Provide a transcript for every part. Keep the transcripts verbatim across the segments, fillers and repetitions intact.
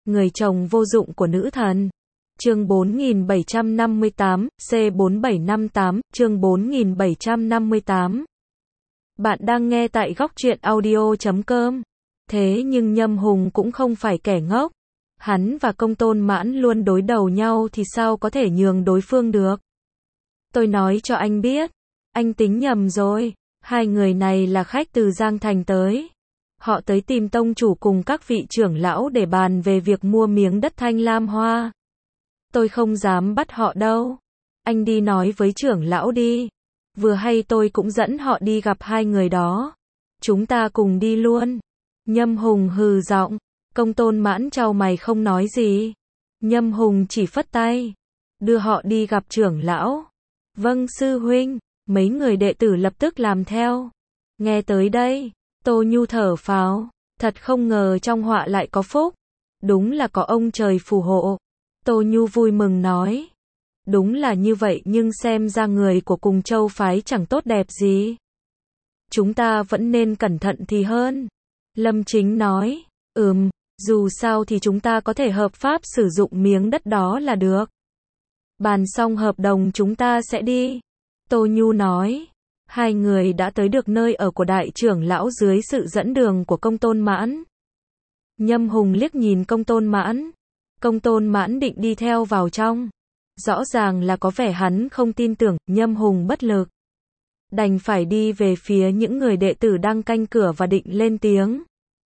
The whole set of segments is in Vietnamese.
người chồng vô dụng của nữ thần. Chương bốn nghìn bảy trăm năm mươi tám, C bốn bảy năm tám, chương bốn nghìn bảy trăm năm mươi tám. Bạn đang nghe tại góc truyện audio chấm com. Thế nhưng Nhâm Hùng cũng không phải kẻ ngốc. Hắn và Công Tôn Mãn luôn đối đầu nhau thì sao có thể nhường đối phương được. Tôi nói cho anh biết, anh tính nhầm rồi. Hai người này là khách từ Giang Thành tới. Họ tới tìm tông chủ cùng các vị trưởng lão để bàn về việc mua miếng đất Thanh Lam Hoa. Tôi không dám bắt họ đâu. Anh đi nói với trưởng lão đi. Vừa hay tôi cũng dẫn họ đi gặp hai người đó. Chúng ta cùng đi luôn. Nhâm Hùng hừ giọng. Công Tôn Mãn chau mày không nói gì. Nhâm Hùng chỉ phất tay. Đưa họ đi gặp trưởng lão. Vâng sư huynh. Mấy người đệ tử lập tức làm theo. Nghe tới đây, Tô Nhu thở phào. Thật không ngờ trong họa lại có phúc. Đúng là có ông trời phù hộ. Tô Nhu vui mừng nói. Đúng là như vậy nhưng xem ra người của cùng châu phái chẳng tốt đẹp gì. Chúng ta vẫn nên cẩn thận thì hơn. Lâm Chính nói. Ừm, dù sao thì chúng ta có thể hợp pháp sử dụng miếng đất đó là được. Bàn xong hợp đồng chúng ta sẽ đi. Tô Nhu nói. Hai người đã tới được nơi ở của đại trưởng lão dưới sự dẫn đường của Công Tôn Mãn. Nhâm Hùng liếc nhìn Công Tôn Mãn. Công Tôn Mãn định đi theo vào trong. Rõ ràng là có vẻ hắn không tin tưởng, Nhâm Hùng bất lực. Đành phải đi về phía những người đệ tử đang canh cửa và định lên tiếng.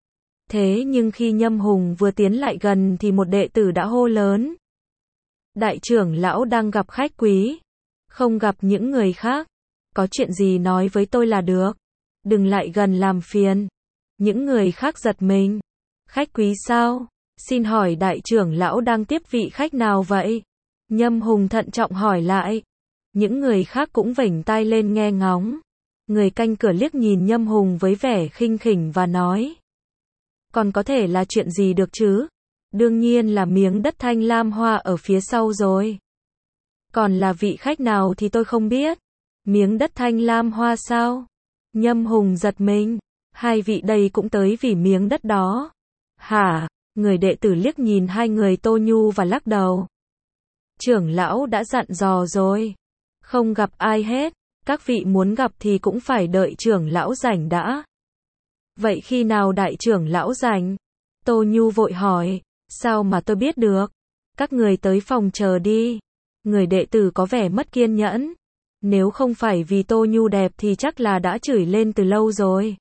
Thế nhưng khi Nhâm Hùng vừa tiến lại gần thì một đệ tử đã hô lớn. Đại trưởng lão đang gặp khách quý. Không gặp những người khác. Có chuyện gì nói với tôi là được. Đừng lại gần làm phiền. Những người khác giật mình. Khách quý sao? Xin hỏi đại trưởng lão đang tiếp vị khách nào vậy? Nhâm Hùng thận trọng hỏi lại. Những người khác cũng vểnh tai lên nghe ngóng. Người canh cửa liếc nhìn Nhâm Hùng với vẻ khinh khỉnh và nói. Còn có thể là chuyện gì được chứ? Đương nhiên là miếng đất Thanh Lam Hoa ở phía sau rồi. Còn là vị khách nào thì tôi không biết. Miếng đất Thanh Lam Hoa sao? Nhâm Hùng giật mình. Hai vị đây cũng tới vì miếng đất đó. Hả? Người đệ tử liếc nhìn hai người Tô Nhu và lắc đầu. Trưởng lão đã dặn dò rồi. Không gặp ai hết. Các vị muốn gặp thì cũng phải đợi trưởng lão rảnh đã. Vậy khi nào đại trưởng lão rảnh? Tô Nhu vội hỏi. Sao mà tôi biết được? Các người tới phòng chờ đi. Người đệ tử có vẻ mất kiên nhẫn. Nếu không phải vì Tô Nhu đẹp thì chắc là đã chửi lên từ lâu rồi.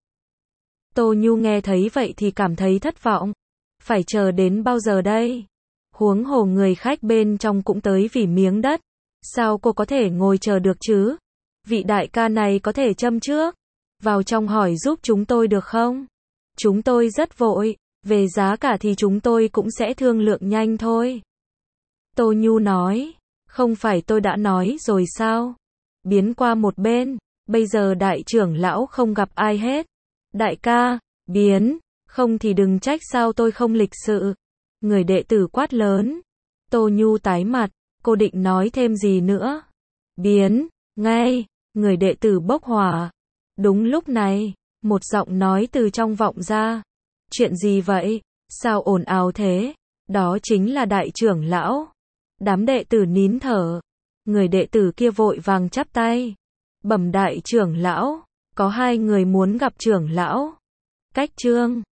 Tô Nhu nghe thấy vậy thì cảm thấy thất vọng. Phải chờ đến bao giờ đây? Huống hồ người khách bên trong cũng tới vì miếng đất. Sao cô có thể ngồi chờ được chứ? Vị đại ca này có thể châm trước. Vào trong hỏi giúp chúng tôi được không? Chúng tôi rất vội. Về giá cả thì chúng tôi cũng sẽ thương lượng nhanh thôi. Tô Nhu nói. Không phải tôi đã nói rồi sao? Biến qua một bên. Bây giờ đại trưởng lão không gặp ai hết. Đại ca, biến. Không thì đừng trách sao tôi không lịch sự. Người đệ tử quát lớn. Tô Nhu tái mặt. Cô định nói thêm gì nữa? Biến. Ngay. Người đệ tử bốc hỏa. Đúng lúc này. Một giọng nói từ trong vọng ra. Chuyện gì vậy? Sao ồn ào thế? Đó chính là đại trưởng lão. Đám đệ tử nín thở. Người đệ tử kia vội vàng chắp tay. Bẩm đại trưởng lão. Có hai người muốn gặp trưởng lão. Cách chương.